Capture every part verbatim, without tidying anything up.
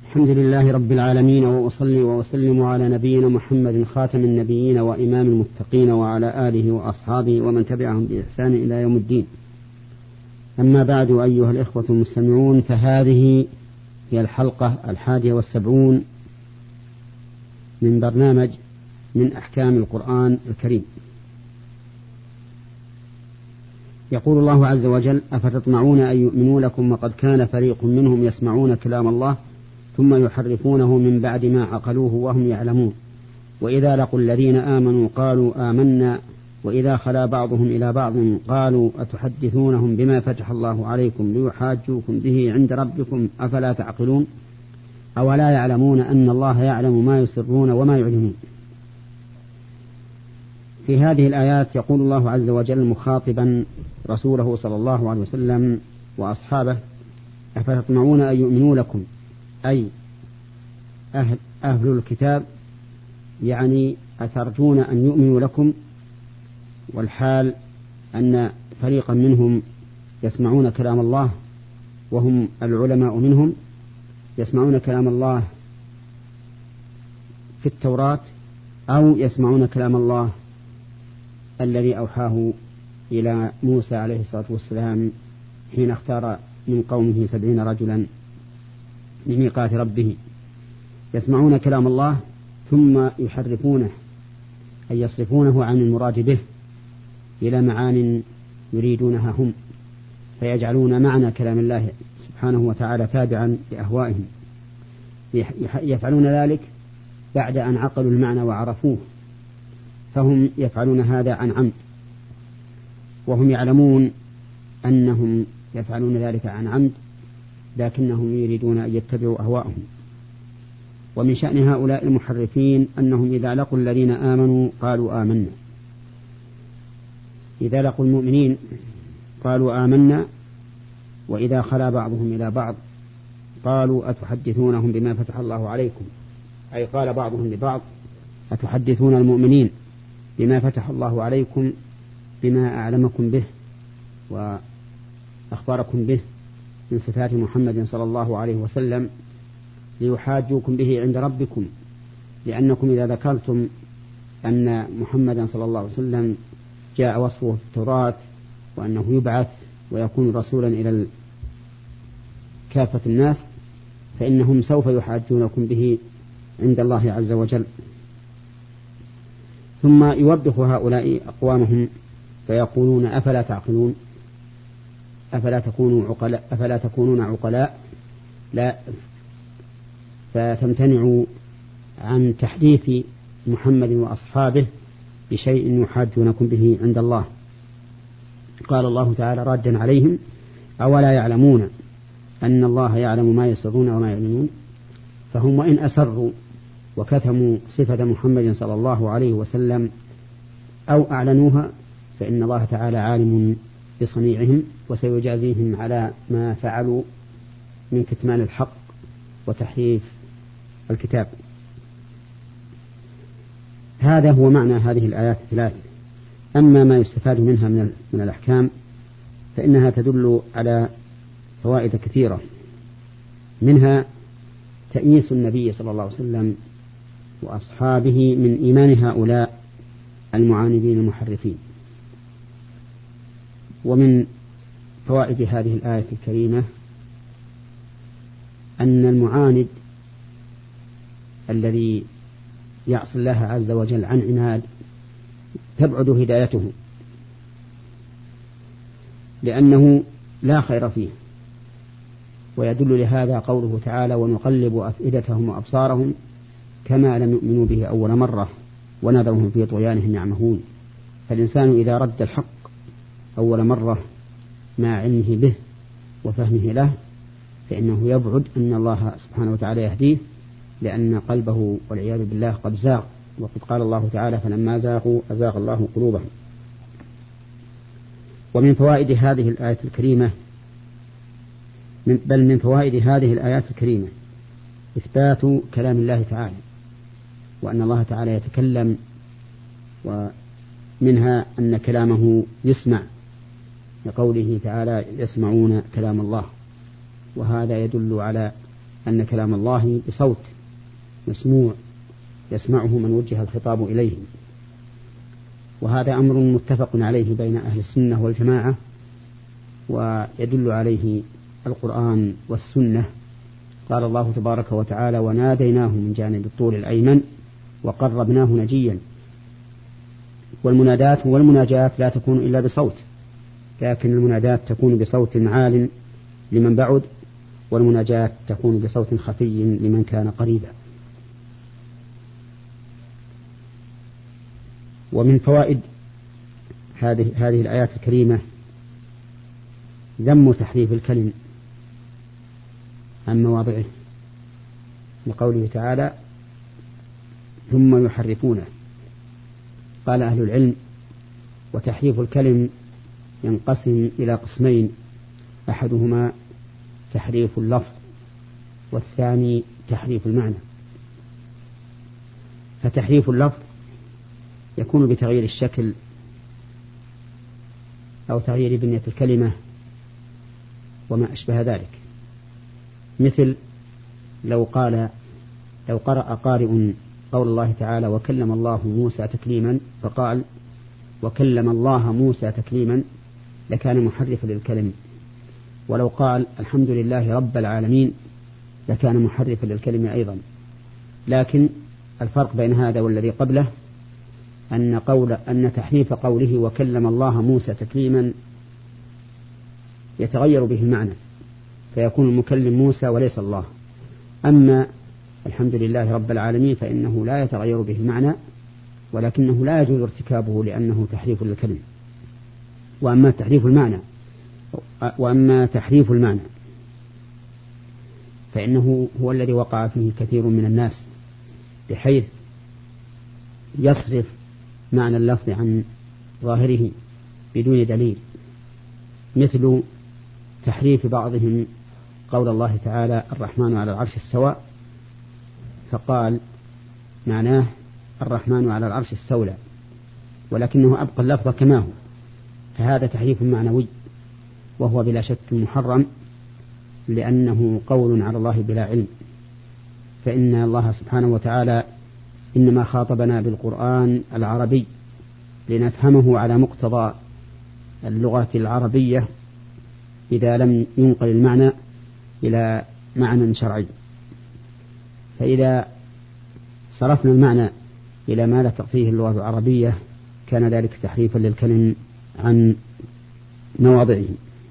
الحمد لله رب العالمين، وأصلي وأسلم على نبينا محمد خاتم النبيين وإمام المتقين وعلى آله وأصحابه ومن تبعهم بإحسان إلى يوم الدين. أما بعد، أيها الإخوة المستمعون، فهذه هي الحلقة الحادية والسبعون من برنامج من أحكام القرآن الكريم. يقول الله عز وجل: أفتطمعون أن يؤمنوا لكم وقد كان فريق منهم يسمعون كلام الله ثم يحرفونه من بعد ما عقلوه وهم يعلمون، وإذا لقوا الذين آمنوا قالوا آمنا وإذا خلا بعضهم إلى بعض قالوا أتحدثونهم بما فتح الله عليكم ليحاجوكم به عند ربكم أفلا تعقلون أولا يعلمون أن الله يعلم ما يسرون وما يعلنون. في هذه الآيات يقول الله عز وجل مخاطبا رسوله صلى الله عليه وسلم وأصحابه: أفتطمعون أن يؤمنوا لكم، أي أهل, أهل الكتاب، يعني أترجون أن يؤمنوا لكم، والحال أن فريقا منهم يسمعون كلام الله وهم العلماء منهم، يسمعون كلام الله في التوراة أو يسمعون كلام الله الذي أوحاه إلى موسى عليه الصلاة والسلام حين اختار من قومه سبعين رجلا لميقات ربه. يسمعون كلام الله ثم يحرفونه، أي يصرفونه عن المراد به إلى معان يريدونها هم، فيجعلون معنى كلام الله سبحانه وتعالى تابعا لأهوائهم. يفعلون ذلك بعد أن عقلوا المعنى وعرفوه، فهم يفعلون هذا عن عمد، وهم يعلمون أنهم يفعلون ذلك عن عمد، لكنهم يريدون أن يتبعوا أهواءهم. ومن شأن هؤلاء المحرفين أنهم إذا لقوا الذين آمنوا قالوا آمنا، إذا لقوا المؤمنين قالوا آمنا، وإذا خلا بعضهم إلى بعض قالوا أتحدثونهم بما فتح الله عليكم، أي قال بعضهم لبعض: أتحدثون المؤمنين بما فتح الله عليكم، بما أعلمكم به وأخبركم به من صفات محمد صلى الله عليه وسلم ليحاجوكم به عند ربكم، لأنكم إذا ذكرتم أن محمدا صلى الله عليه وسلم جاء وصفه في التوراة وأنه يبعث ويكون رسولا إلى كافة الناس، فإنهم سوف يحاجونكم به عند الله عز وجل. ثم يوبخ هؤلاء أقوامهم فيقولون: أفلا تعقلون، أفلا تكونوا عقلاء، أفلا تكونون عقلاء لا فتمتنعوا عن تحديث محمد وأصحابه بشيء يحاجونكم به عند الله. قال الله تعالى رادا عليهم: أولا يعلمون أن الله يعلم ما يسرون وما يعلنون. فهم وإن أسروا وكتموا صفة محمد صلى الله عليه وسلم أو أعلنوها، فإن الله تعالى عالم بصنيعهم وسيجازيهم على ما فعلوا من كتمان الحق وتحريف الكتاب. هذا هو معنى هذه الآيات الثلاث. أما ما يستفاد منها من من الأحكام فإنها تدل على فوائد كثيرة، منها تأنيس النبي صلى الله عليه وسلم وأصحابه من إيمان هؤلاء المعاندين المحرفين. ومن فوائد هذه الآية الكريمة أن المعاند الذي يعصي الله عز وجل عن عناد تبعد هدايته، لأنه لا خير فيه. ويدل لهذا قوله تعالى: ونقلب أفئدتهم وأبصارهم كما لم يؤمنوا به أول مرة ونذرهم في طغيانهم يعمهون. فالإنسان إذا رد الحق أول مرة مع علمه به وفهمه له فإنه يبعد أن الله سبحانه وتعالى يهديه، لأن قلبه والعياذ بالله قد زاغ، وقد قال الله تعالى: فلما زاغوا أزاغ الله قلوبهم. ومن فوائد هذه الآية الكريمة بل من فوائد هذه الآيات الكريمة إثبات كلام الله تعالى، وأن الله تعالى يتكلم، ومنها أن كلامه يسمع لقوله تعالى: يسمعون كلام الله. وهذا يدل على أن كلام الله بصوت مسموع يسمعه من وجه الخطاب إليه، وهذا أمر متفق عليه بين أهل السنة والجماعة، ويدل عليه القرآن والسنة. قال الله تبارك وتعالى: وناديناه من جانب الطور الأيمن وقربناه نجيا. والمنادات والمناجات لا تكون إلا بصوت، لكن المنادات تكون بصوت عال لمن بعد، والمناجات تكون بصوت خفي لمن كان قريبا. ومن فوائد هذه هذه الآيات الكريمة ذم تحريف الكلم عن مواضعه، لقوله تعالى: ثم يحرفونه. قال أهل العلم: وتحريف الكلم ينقسم إلى قسمين، أحدهما تحريف اللفظ، والثاني تحريف المعنى. فتحريف اللفظ يكون بتغيير الشكل أو تغيير بنية الكلمة وما أشبه ذلك، مثل لو قال لو قرأ قارئ قول الله تعالى: وكلم الله موسى تكليما، فقال: وكلم الله موسى تكليما، لكان محرفا للكلم. ولو قال: الحمد لله رب العالمين، لكان محرفا للكلم أيضا. لكن الفرق بين هذا والذي قبله أن قول أن تحريف قوله وكلم الله موسى تكليما يتغير به المعنى، فيكون المكلم موسى وليس الله. أما الحمد لله رب العالمين فإنه لا يتغير به المعنى، ولكنه لا يجوز ارتكابه لأنه تحريف للكلم. وأما تحريف المعنى وأما تحريف المعنى فإنه هو الذي وقع فيه كثير من الناس، بحيث يصرف معنى اللفظ عن ظاهره بدون دليل، مثل تحريف بعضهم قول الله تعالى: الرحمن على العرش استوى، فقال معناه الرحمن على العرش استولى، ولكنه أبقى اللفظ كما هو، فهذا تحريف معنوي، وهو بلا شك محرم، لأنه قول على الله بلا علم. فإن الله سبحانه وتعالى إنما خاطبنا بالقرآن العربي لنفهمه على مقتضى اللغة العربية إذا لم ينقل المعنى إلى معنى شرعي. فإذا صرفنا المعنى إلى ما لا تقضيه اللغة العربية كان ذلك تحريفا للكلم عن مواضعه.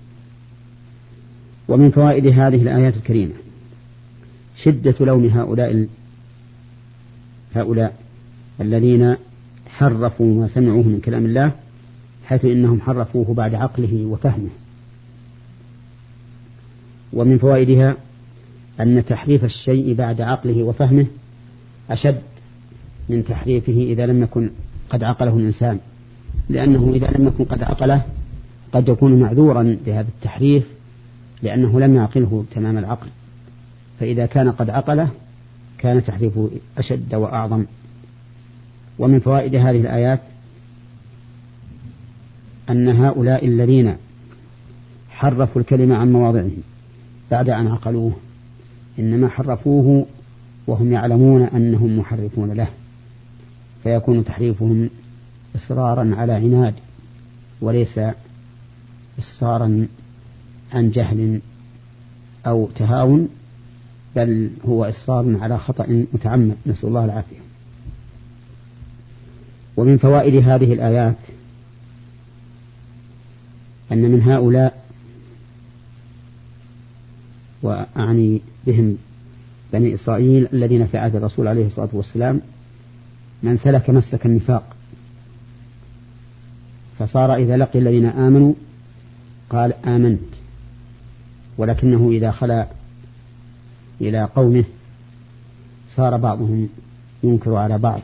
ومن فوائد هذه الآيات الكريمة شدة لوم هؤلاء هؤلاء الذين حرفوا ما سمعوه من كلام الله، حيث إنهم حرفوه بعد عقله وفهمه. ومن فوائدها أن تحريف الشيء بعد عقله وفهمه أشد من تحريفه إذا لم يكن قد عقله الإنسان، لأنه إذا لم يكن قد عقله قد يكون معذورا بهذا التحريف لأنه لم يعقله تمام العقل، فإذا كان قد عقله كان تحريفه أشد وأعظم. ومن فوائد هذه الآيات أن هؤلاء الذين حرفوا الكلمة عن مواضعه بعد أن عقلوه إنما حرفوه وهم يعلمون أنهم محرفون له، فيكون تحريفهم إصرارا على عناد وليس إصرارا عن جهل أو تهاون، بل هو إصرار على خطأ متعمد، نسأل الله العافية. ومن فوائد هذه الآيات أن من هؤلاء، وأعني بهم بني إسرائيل الذين في عهد الرسول عليه الصلاة والسلام، من سلك مسلك النفاق، فصار إذا لقي الذين آمنوا قال آمنت، ولكنه إذا خلا إلى قومه صار بعضهم ينكر على بعض،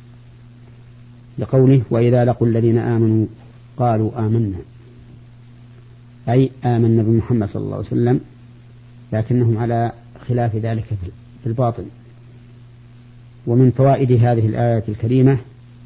لقوله وإذا لقوا الذين آمنوا قالوا آمنا، أي آمنا بمحمد صلى الله عليه وسلم، لكنهم على خلاف ذلك في الباطن. ومن فوائد هذه الآية الكريمة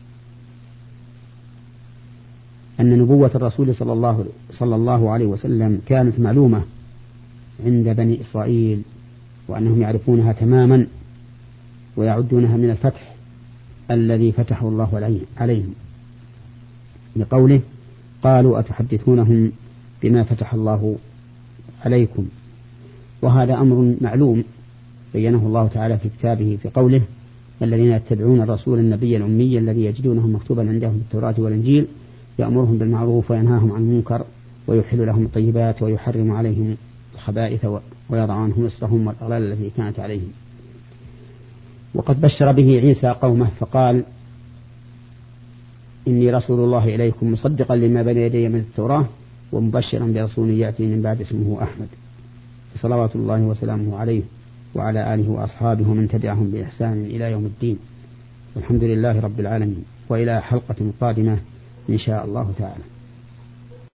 أن نبوة الرسول صلى الله, صلى الله عليه وسلم كانت معلومة عند بني إسرائيل وأنهم يعرفونها تماما ويعدونها من الفتح الذي فتحه الله عليهم، لقوله قالوا أتحدثونهم بما فتح الله عليكم. وهذا أمر معلوم بينه الله تعالى في كتابه في قوله الذين يتبعون الرسول النبي الأمي الذي يجدونه مكتوبا عندهم في التوراة والإنجيل يأمرهم بالمعروف وينهاهم عن المنكر ويحل لهم الطيبات ويحرم عليهم الخبائث ويضع عنهم إصرهم والأغلال التي كانت عليهم. وقد بشر به عيسى قومه فقال إني رسول الله إليكم مصدقا لما بين يدي من التوراة ومبشرا برسول يأتي من بعد اسمه أحمد، صلوات الله وسلامه عليه وعلى آله وأصحابه ومن تبعهم بإحسان إلى يوم الدين. والحمد لله رب العالمين، وإلى حلقة قادمة إن شاء الله تعالى.